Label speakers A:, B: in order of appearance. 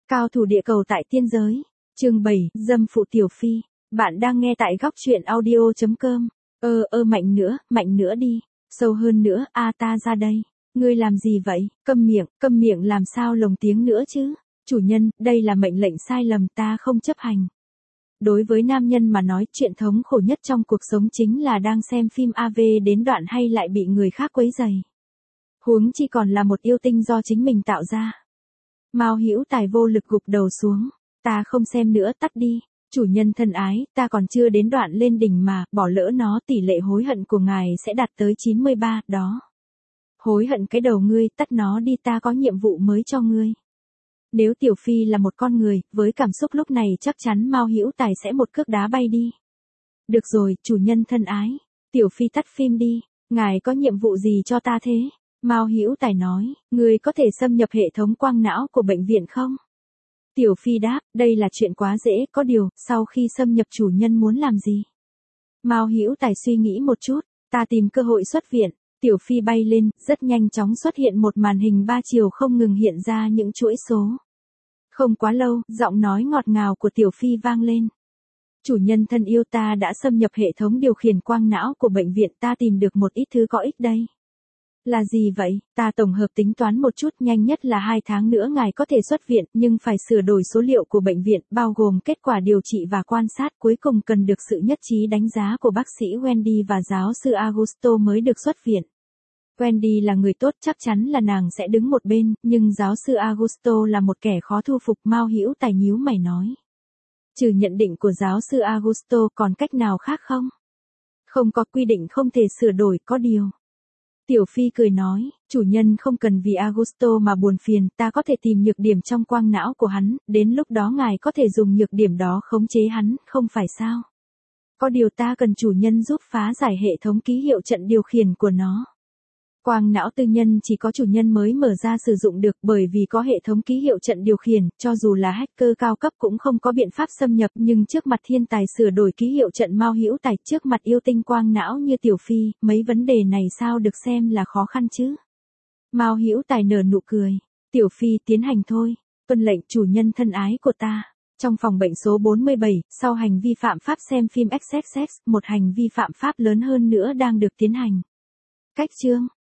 A: Cao thủ địa cầu tại tiên giới. Chương 7, dâm phụ Tiểu Phi. Bạn đang nghe tại góc truyện audio.com. Mạnh nữa đi. Sâu hơn nữa, ta ra đây. Ngươi làm gì vậy? Câm miệng làm sao lồng tiếng nữa chứ? Chủ nhân, đây là mệnh lệnh sai lầm, ta không chấp hành. Đối với nam nhân mà nói, chuyện thống khổ nhất trong cuộc sống chính là đang xem phim AV đến đoạn hay lại bị người khác quấy rầy. Huống chi còn là một yêu tinh do chính mình tạo ra. Mao Hữu Tài vô lực gục đầu xuống. Ta không xem nữa, tắt đi. Chủ nhân thân ái, ta còn chưa đến đoạn lên đỉnh mà, bỏ lỡ nó tỷ lệ hối hận của ngài sẽ đạt tới 93, đó. Hối hận cái đầu ngươi, tắt nó đi, ta có nhiệm vụ mới cho ngươi. Nếu Tiểu Phi là một con người, với cảm xúc lúc này chắc chắn Mao Hữu Tài sẽ một cước đá bay đi. Được rồi, chủ nhân thân ái. Tiểu Phi tắt phim đi, ngài có nhiệm vụ gì cho ta thế? Mao Hữu Tài nói, ngươi có thể xâm nhập hệ thống quang não của bệnh viện không? Tiểu Phi đáp, đây là chuyện quá dễ, có điều, sau khi xâm nhập chủ nhân muốn làm gì? Mao Hữu Tài suy nghĩ một chút, ta tìm cơ hội xuất viện. Tiểu Phi bay lên, rất nhanh chóng xuất hiện một màn hình 3 chiều không ngừng hiện ra những chuỗi số. Không quá lâu, giọng nói ngọt ngào của Tiểu Phi vang lên. Chủ nhân thân yêu, ta đã xâm nhập hệ thống điều khiển quang não của bệnh viện, ta tìm được một ít thứ có ích đây. Là gì vậy? Ta tổng hợp tính toán một chút, nhanh nhất là 2 tháng nữa ngài có thể xuất viện, nhưng phải sửa đổi số liệu của bệnh viện, bao gồm kết quả điều trị và quan sát, cuối cùng cần được sự nhất trí đánh giá của bác sĩ Wendy và giáo sư Augusto mới được xuất viện. Wendy là người tốt, chắc chắn là nàng sẽ đứng một bên, nhưng giáo sư Augusto là một kẻ khó thu phục. Mao Hữu Tài nhíu mày nói. Trừ nhận định của giáo sư Augusto còn cách nào khác không? Không có, quy định không thể sửa đổi, có điều. Tiểu Phi cười nói, chủ nhân không cần vì Augusto mà buồn phiền, ta có thể tìm nhược điểm trong quang não của hắn, đến lúc đó ngài có thể dùng nhược điểm đó khống chế hắn, không phải sao? Có điều ta cần chủ nhân giúp phá giải hệ thống ký hiệu trận điều khiển của nó. Quang não tư nhân chỉ có chủ nhân mới mở ra sử dụng được, bởi vì có hệ thống ký hiệu trận điều khiển, cho dù là hacker cao cấp cũng không có biện pháp xâm nhập, nhưng trước mặt thiên tài sửa đổi ký hiệu trận Mao Hữu Tài, trước mặt yêu tinh quang não như Tiểu Phi, mấy vấn đề này sao được xem là khó khăn chứ? Mao Hữu Tài nở nụ cười. Tiểu Phi tiến hành thôi, tuân lệnh chủ nhân thân ái của ta. Trong phòng bệnh số 47, sau hành vi phạm pháp xem phim XXX, một hành vi phạm pháp lớn hơn nữa đang được tiến hành. Cách chương